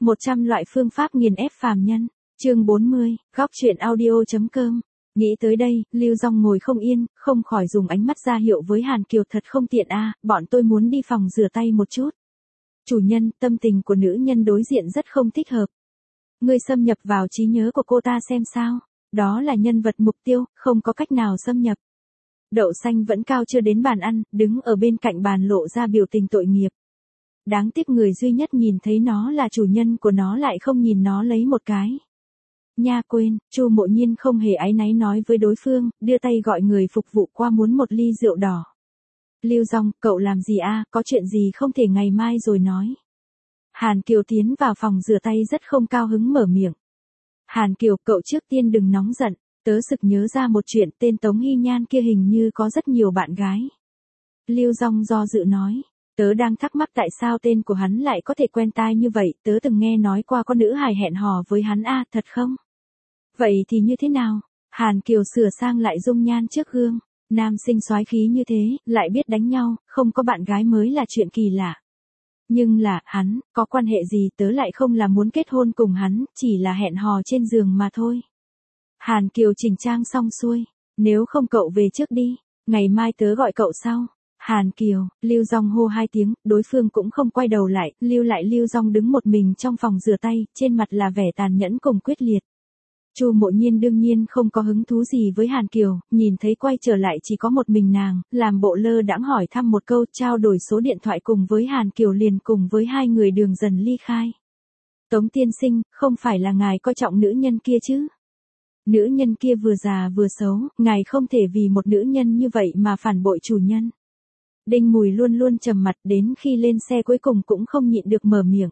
100 loại phương pháp nghiền ép phàm nhân. Chương 40, góc truyện audio.com. Nghĩ tới đây, Lưu Dung ngồi không yên, không khỏi dùng ánh mắt ra hiệu với Hàn Kiều, thật không tiện a, bọn tôi muốn đi phòng rửa tay một chút. Chủ nhân, tâm tình của nữ nhân đối diện rất không thích hợp. Ngươi xâm nhập vào trí nhớ của cô ta xem sao, đó là nhân vật mục tiêu, không có cách nào xâm nhập. Đậu xanh vẫn cao chưa đến bàn ăn, đứng ở bên cạnh bàn lộ ra biểu tình tội nghiệp. Đáng tiếc người duy nhất nhìn thấy nó là chủ nhân của nó lại không nhìn nó lấy một cái. Nha quên, Chu Mộ Nhiên không hề áy náy nói với đối phương, đưa tay gọi người phục vụ qua muốn một ly rượu đỏ. Lưu Dung, cậu làm gì a, có chuyện gì không thể ngày mai rồi nói. Hàn Kiều tiến vào phòng rửa tay rất không cao hứng mở miệng. Hàn Kiều, cậu trước tiên đừng nóng giận, tớ sực nhớ ra một chuyện, tên Tống Hy Nhan kia hình như có rất nhiều bạn gái. Lưu Dung do dự nói. Tớ đang thắc mắc tại sao tên của hắn lại có thể quen tai như vậy, tớ từng nghe nói qua có nữ hài hẹn hò với hắn a, thật không? Vậy thì như thế nào? Hàn Kiều sửa sang lại dung nhan trước gương, nam sinh soái khí như thế, lại biết đánh nhau, không có bạn gái mới là chuyện kỳ lạ. Nhưng là, hắn, có quan hệ gì, tớ lại không là muốn kết hôn cùng hắn, chỉ là hẹn hò trên giường mà thôi. Hàn Kiều chỉnh trang xong xuôi, nếu không cậu về trước đi, ngày mai tớ gọi cậu sau. Hàn Kiều, Lưu Dung hô hai tiếng, đối phương cũng không quay đầu lại, Lưu Dung đứng một mình trong phòng rửa tay, trên mặt là vẻ tàn nhẫn cùng quyết liệt. Chu Mộ Nhiên đương nhiên không có hứng thú gì với Hàn Kiều, nhìn thấy quay trở lại chỉ có một mình nàng, làm bộ lơ đãng hỏi thăm một câu, trao đổi số điện thoại cùng với Hàn Kiều liền cùng với hai người đường dần ly khai. Tống tiên sinh, không phải là ngài coi trọng nữ nhân kia chứ? Nữ nhân kia vừa già vừa xấu, ngài không thể vì một nữ nhân như vậy mà phản bội chủ nhân. Đinh Mùi luôn luôn trầm mặt, đến khi lên xe cuối cùng cũng không nhịn được mở miệng.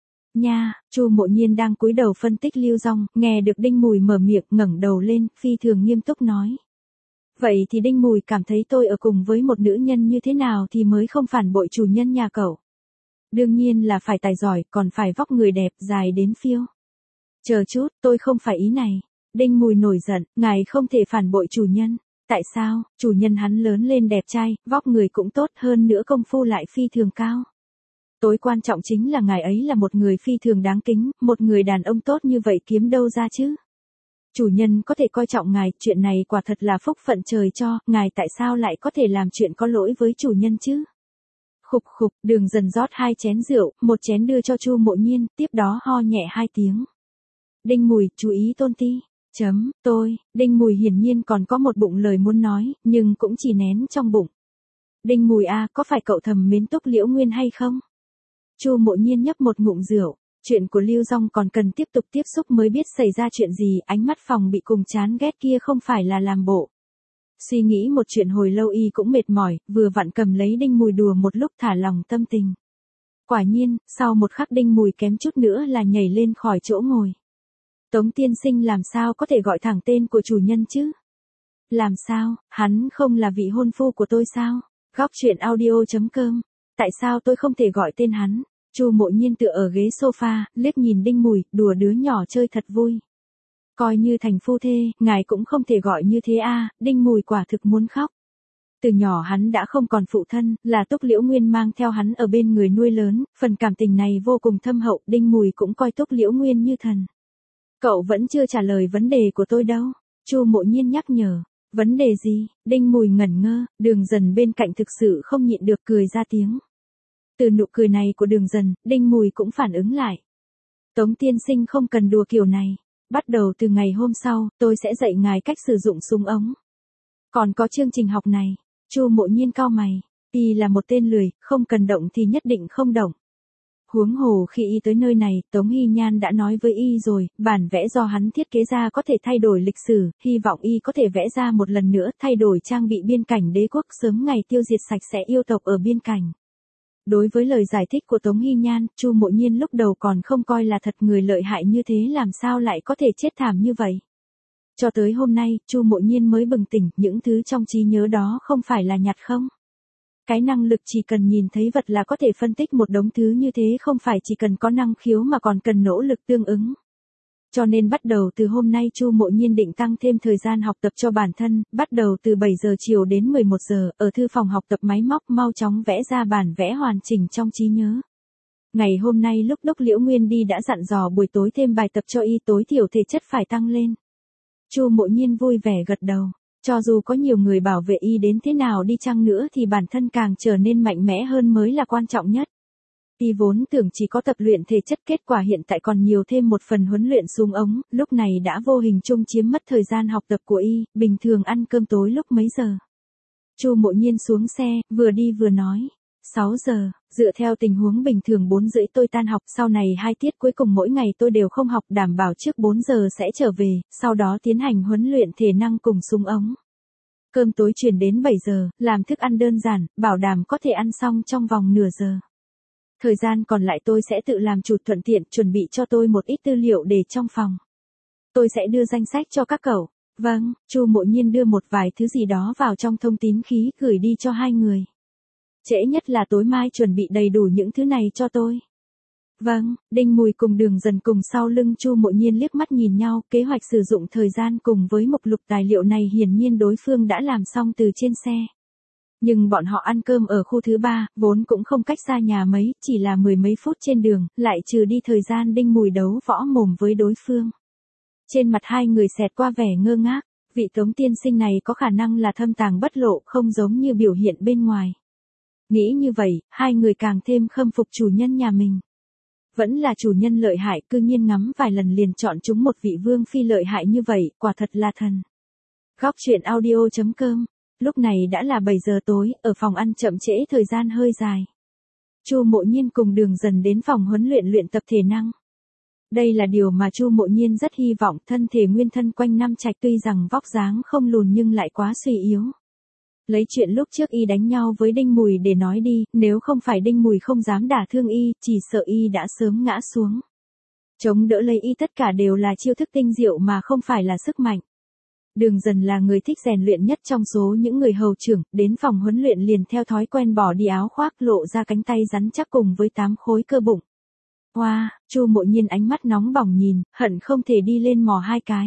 Nha, Chu Mộ Nhiên đang cúi đầu phân tích Lưu Dung, nghe được Đinh Mùi mở miệng, ngẩng đầu lên, phi thường nghiêm túc nói. Vậy thì Đinh Mùi cảm thấy tôi ở cùng với một nữ nhân như thế nào thì mới không phản bội chủ nhân nhà cậu? Đương nhiên là phải tài giỏi, còn phải vóc người đẹp, dài đến phiêu. Chờ chút, tôi không phải ý này. Đinh Mùi nổi giận, ngài không thể phản bội chủ nhân. Tại sao? Chủ nhân hắn lớn lên đẹp trai, vóc người cũng tốt, hơn nữa công phu lại phi thường cao. Tối quan trọng chính là ngài ấy là một người phi thường đáng kính, một người đàn ông tốt như vậy kiếm đâu ra chứ? Chủ nhân có thể coi trọng ngài, chuyện này quả thật là phúc phận trời cho, ngài tại sao lại có thể làm chuyện có lỗi với chủ nhân chứ? Khục khục, đường dần rót 2 chén rượu, một chén đưa cho Chu Mộ Nhiên, tiếp đó ho nhẹ 2 tiếng. Đinh Mùi, chú ý tôn ti. Đinh Mùi hiển nhiên còn có một bụng lời muốn nói, nhưng cũng chỉ nén trong bụng. Đinh Mùi a, có phải cậu thầm mến Túc Liễu Nguyên hay không? Chu Mộ Nhiên nhấp một ngụm rượu, chuyện của Lưu Dung còn cần tiếp tục tiếp xúc mới biết xảy ra chuyện gì, ánh mắt phòng bị cùng chán ghét kia không phải là làm bộ. Suy nghĩ một chuyện hồi lâu y cũng mệt mỏi, vừa vặn cầm lấy Đinh Mùi đùa một lúc thả lòng tâm tình. Quả nhiên, sau một khắc Đinh Mùi kém chút nữa là nhảy lên khỏi chỗ ngồi. Tống tiên sinh làm sao có thể gọi thẳng tên của chủ nhân chứ? Làm sao, hắn không là vị hôn phu của tôi sao? Góc truyện audio.com. Tại sao tôi không thể gọi tên hắn? Chu Mộ Nhiên tựa ở ghế sofa, liếc nhìn Đinh Mùi, đùa đứa nhỏ chơi thật vui. Coi như thành phu thê, ngài cũng không thể gọi như thế a, Đinh Mùi quả thực muốn khóc. Từ nhỏ hắn đã không còn phụ thân, là Túc Liễu Nguyên mang theo hắn ở bên người nuôi lớn, phần cảm tình này vô cùng thâm hậu, Đinh Mùi cũng coi Túc Liễu Nguyên như thần. Cậu vẫn chưa trả lời vấn đề của tôi đâu. Chu Mộ Nhiên nhắc nhở. Vấn đề gì? Đinh Mùi ngẩn ngơ, đường dần bên cạnh thực sự không nhịn được cười ra tiếng. Từ nụ cười này của đường dần, Đinh Mùi cũng phản ứng lại. Tống tiên sinh không cần đùa kiểu này. Bắt đầu từ ngày hôm sau, tôi sẽ dạy ngài cách sử dụng súng ống. Còn có chương trình học này. Chu Mộ Nhiên cau mày. Y là một tên lười, không cần động thì nhất định không động. Huống hồ khi y tới nơi này, Tống Hy Nhan đã nói với y rồi, bản vẽ do hắn thiết kế ra có thể thay đổi lịch sử, hy vọng y có thể vẽ ra một lần nữa, thay đổi trang bị biên cảnh đế quốc, sớm ngày tiêu diệt sạch sẽ yêu tộc ở biên cảnh. Đối với lời giải thích của Tống Hy Nhan, Chu Mộ Nhiên lúc đầu còn không coi là thật, người lợi hại như thế làm sao lại có thể chết thảm như vậy. Cho tới hôm nay, Chu Mộ Nhiên mới bừng tỉnh, những thứ trong trí nhớ đó không phải là nhặt không. Cái năng lực chỉ cần nhìn thấy vật là có thể phân tích một đống thứ như thế, không phải chỉ cần có năng khiếu mà còn cần nỗ lực tương ứng. Cho nên bắt đầu từ hôm nay Chu Mộ Nhiên định tăng thêm thời gian học tập cho bản thân, bắt đầu từ 7 giờ chiều đến 11 giờ, ở thư phòng học tập máy móc mau chóng vẽ ra bản vẽ hoàn chỉnh trong trí nhớ. Ngày hôm nay lúc Đốc Liễu Nguyên đi đã dặn dò buổi tối thêm bài tập cho y, tối thiểu thể chất phải tăng lên. Chu Mộ Nhiên vui vẻ gật đầu. Cho dù có nhiều người bảo vệ y đến thế nào đi chăng nữa thì bản thân càng trở nên mạnh mẽ hơn mới là quan trọng nhất. Y vốn tưởng chỉ có tập luyện thể chất, kết quả hiện tại còn nhiều thêm một phần huấn luyện súng ống, lúc này đã vô hình chung chiếm mất thời gian học tập của y, bình thường ăn cơm tối lúc mấy giờ. Chu Mộ Nhiên xuống xe, vừa đi vừa nói. 6 giờ, dựa theo tình huống bình thường 4 rưỡi tôi tan học, sau này 2 tiết cuối cùng mỗi ngày tôi đều không học, đảm bảo trước 4 giờ sẽ trở về, sau đó tiến hành huấn luyện thể năng cùng súng ống. Cơm tối chuyển đến 7 giờ, làm thức ăn đơn giản, bảo đảm có thể ăn xong trong vòng nửa giờ. Thời gian còn lại tôi sẽ tự làm chủ, thuận tiện chuẩn bị cho tôi một ít tư liệu để trong phòng. Tôi sẽ đưa danh sách cho các cậu. Vâng, Chu Mộ Nhiên đưa một vài thứ gì đó vào trong thông tín khí gửi đi cho hai người. Trễ nhất là tối mai chuẩn bị đầy đủ những thứ này cho tôi. Vâng, Đinh Mùi cùng Đường Dần cùng sau lưng Chu Mộ Nhiên liếc mắt nhìn nhau, kế hoạch sử dụng thời gian cùng với mục lục tài liệu này hiển nhiên đối phương đã làm xong từ trên xe. Nhưng bọn họ ăn cơm ở khu thứ 3, vốn cũng không cách xa nhà mấy, chỉ là 10 mấy phút trên đường, lại trừ đi thời gian Đinh Mùi đấu võ mồm với đối phương. Trên mặt hai người xẹt qua vẻ ngơ ngác, vị Tống tiên sinh này có khả năng là thâm tàng bất lộ, không giống như biểu hiện bên ngoài. Nghĩ như vậy, hai người càng thêm khâm phục chủ nhân nhà mình. Vẫn là chủ nhân lợi hại, cư nhiên ngắm vài lần liền chọn chúng một vị vương phi lợi hại như vậy, quả thật là thần. Góc truyện audio.com. Lúc này đã là 7 giờ tối, ở phòng ăn chậm trễ thời gian hơi dài. Chu Mộ Nhiên cùng Đường Dần đến phòng huấn luyện luyện tập thể năng. Đây là điều mà Chu Mộ Nhiên rất hy vọng, thân thể nguyên thân quanh năm trạch tuy rằng vóc dáng không lùn nhưng lại quá suy yếu. Lấy chuyện lúc trước y đánh nhau với Đinh Mùi để nói đi, nếu không phải Đinh Mùi không dám đả thương y, chỉ sợ y đã sớm ngã xuống. Chống đỡ lấy y tất cả đều là chiêu thức tinh diệu mà không phải là sức mạnh. Đường Dần là người thích rèn luyện nhất trong số những người hầu trưởng, đến phòng huấn luyện liền theo thói quen bỏ đi áo khoác, lộ ra cánh tay rắn chắc cùng với 8 khối cơ bụng. Wow, Chu Mộ Nhiên ánh mắt nóng bỏng nhìn, hận không thể đi lên mò hai cái.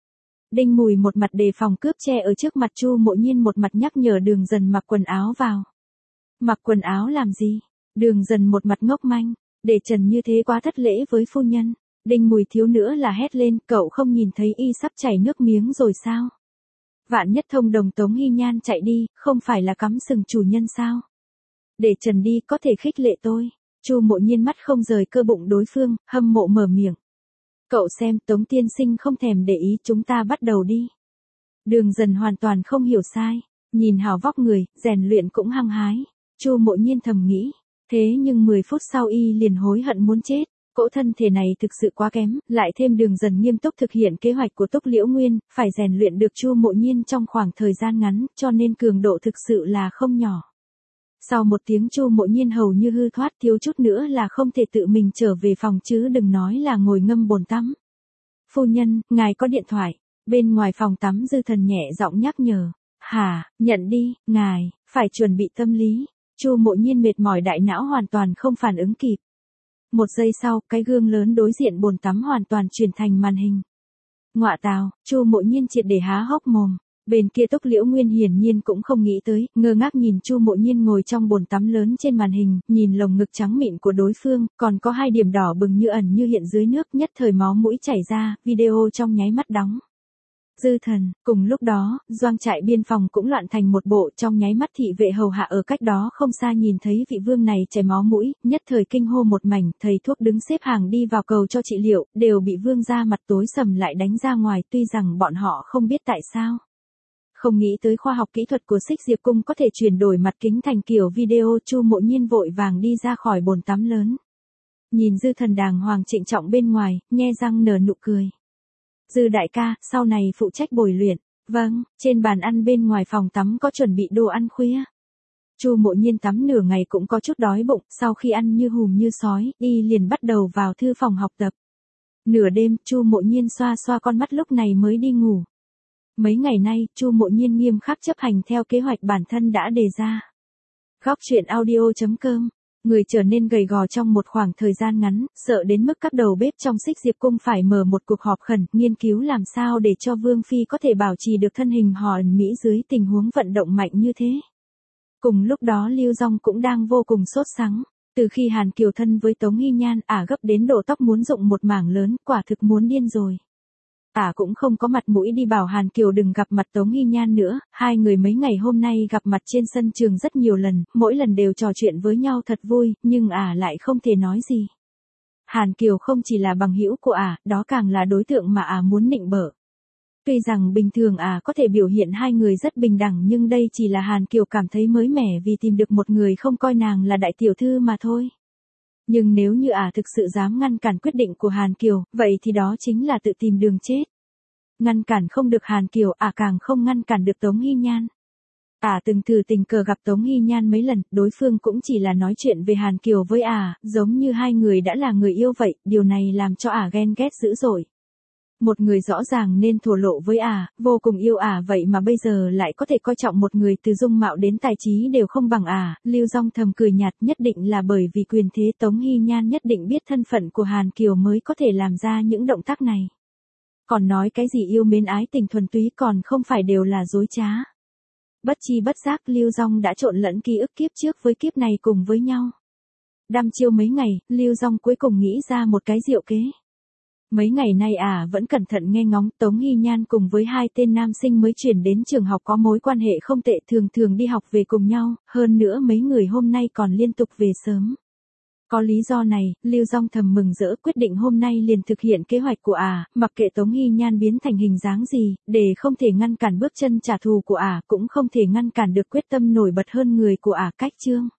Đinh Mùi một mặt đề phòng cướp che ở trước mặt Chu Mộ Nhiên, một mặt nhắc nhở Đường Dần mặc quần áo vào. Mặc quần áo làm gì? Đường Dần một mặt ngốc manh, để trần như thế quá thất lễ với phu nhân. Đinh Mùi thiếu nữa là hét lên, cậu không nhìn thấy y sắp chảy nước miếng rồi sao? Vạn nhất thông đồng Tống Hy Nhan chạy đi, không phải là cắm sừng chủ nhân sao? Để trần đi, có thể khích lệ tôi. Chu Mộ Nhiên mắt không rời cơ bụng đối phương, hâm mộ mở miệng. Cậu xem, Tống tiên sinh không thèm để ý, chúng ta bắt đầu đi. Đường Dần hoàn toàn không hiểu sai, nhìn hào vóc người, rèn luyện cũng hăng hái. Chu Mộ Nhiên thầm nghĩ, thế nhưng 10 phút sau y liền hối hận muốn chết. Cỗ thân thể này thực sự quá kém, lại thêm Đường Dần nghiêm túc thực hiện kế hoạch của Túc Liễu Nguyên, phải rèn luyện được Chu Mộ Nhiên trong khoảng thời gian ngắn, cho nên cường độ thực sự là không nhỏ. Sau một tiếng Chu Mộ Nhiên hầu như hư thoát, thiếu chút nữa là không thể tự mình trở về phòng chứ đừng nói là ngồi ngâm bồn tắm. Phu nhân, ngài có điện thoại. Bên ngoài phòng tắm Dư Thần nhẹ giọng nhắc nhở. Hả, nhận đi, ngài, phải chuẩn bị tâm lý. Chu Mộ Nhiên mệt mỏi, đại não hoàn toàn không phản ứng kịp. Một giây sau, cái gương lớn đối diện bồn tắm hoàn toàn chuyển thành màn hình. Ngọa tào, Chu Mộ Nhiên triệt để há hốc mồm. Bên kia Túc Liễu Nguyên hiển nhiên cũng không nghĩ tới, ngơ ngác nhìn Chu Mộ Nhiên ngồi trong bồn tắm lớn trên màn hình, nhìn lồng ngực trắng mịn của đối phương, còn có 2 điểm đỏ bừng như ẩn như hiện dưới nước, nhất thời máu mũi chảy ra, video trong nháy mắt đóng. Dư Thần, cùng lúc đó, doanh trại biên phòng cũng loạn thành một bộ, trong nháy mắt thị vệ hầu hạ ở cách đó không xa nhìn thấy vị vương này chảy máu mũi, nhất thời kinh hô một mảnh, thầy thuốc đứng xếp hàng đi vào cầu cho trị liệu, đều bị vương ra mặt tối sầm lại đánh ra ngoài, tuy rằng bọn họ không biết tại sao. Không nghĩ tới khoa học kỹ thuật của Xích Diệp Cung có thể chuyển đổi mặt kính thành kiểu video. Chu Mộ Nhiên vội vàng đi ra khỏi bồn tắm lớn. Nhìn Dư Thần đàng hoàng trịnh trọng bên ngoài, nhe răng nở nụ cười. Dư đại ca, sau này phụ trách bồi luyện. Vâng, trên bàn ăn bên ngoài phòng tắm có chuẩn bị đồ ăn khuya. Chu Mộ Nhiên tắm nửa ngày cũng có chút đói bụng, sau khi ăn như hùm như sói, y liền bắt đầu vào thư phòng học tập. Nửa đêm, Chu Mộ Nhiên xoa xoa con mắt lúc này mới đi ngủ. Mấy ngày nay, Chu Mộ Nhiên nghiêm khắc chấp hành theo kế hoạch bản thân đã đề ra. Góc truyện audio.com. Người trở nên gầy gò trong một khoảng thời gian ngắn, sợ đến mức các đầu bếp trong Xích Diệp Cung phải mở một cuộc họp khẩn, nghiên cứu làm sao để cho Vương Phi có thể bảo trì được thân hình hòn mỹ dưới tình huống vận động mạnh như thế. Cùng lúc đó Lưu Dung cũng đang vô cùng sốt sắng. Từ khi Hàn Kiều thân với Tống Hy Nhan, gấp đến độ tóc muốn rụng một mảng lớn, quả thực muốn điên rồi. Cũng không có mặt mũi đi bảo Hàn Kiều đừng gặp mặt Tống Hy Nhan nữa, hai người mấy ngày hôm nay gặp mặt trên sân trường rất nhiều lần, mỗi lần đều trò chuyện với nhau thật vui, nhưng lại không thể nói gì. Hàn Kiều không chỉ là bằng hữu của đó càng là đối tượng mà muốn nịnh bợ. Tuy rằng bình thường có thể biểu hiện hai người rất bình đẳng, nhưng đây chỉ là Hàn Kiều cảm thấy mới mẻ vì tìm được một người không coi nàng là đại tiểu thư mà thôi. Nhưng nếu như thực sự dám ngăn cản quyết định của Hàn Kiều, vậy thì đó chính là tự tìm đường chết. Ngăn cản không được Hàn Kiều, càng không ngăn cản được Tống Hy Nhan. Từng thử tình cờ gặp Tống Hy Nhan mấy lần, đối phương cũng chỉ là nói chuyện về Hàn Kiều với giống như hai người đã là người yêu vậy, điều này làm cho ghen ghét dữ dội. Một người rõ ràng nên thổ lộ với vô cùng yêu vậy mà bây giờ lại có thể coi trọng một người từ dung mạo đến tài trí đều không bằng Lưu Dung thầm cười nhạt, nhất định là bởi vì quyền thế Tống Hy Nhan nhất định biết thân phận của Hàn Kiều mới có thể làm ra những động tác này. Còn nói cái gì yêu mến ái tình thuần túy còn không phải đều là dối trá. Bất chi bất giác Lưu Dung đã trộn lẫn ký ức kiếp trước với kiếp này cùng với nhau. Đăm chiêu mấy ngày, Lưu Dung cuối cùng nghĩ ra một cái diệu kế. Mấy ngày nay vẫn cẩn thận nghe ngóng, Tống Hy Nhan cùng với hai tên nam sinh mới chuyển đến trường học có mối quan hệ không tệ, thường thường đi học về cùng nhau, hơn nữa mấy người hôm nay còn liên tục về sớm. Có lý do này, Lưu Dung thầm mừng rỡ, quyết định hôm nay liền thực hiện kế hoạch của mặc kệ Tống Hy Nhan biến thành hình dáng gì, để không thể ngăn cản bước chân trả thù của cũng không thể ngăn cản được quyết tâm nổi bật hơn người của Cách Chương.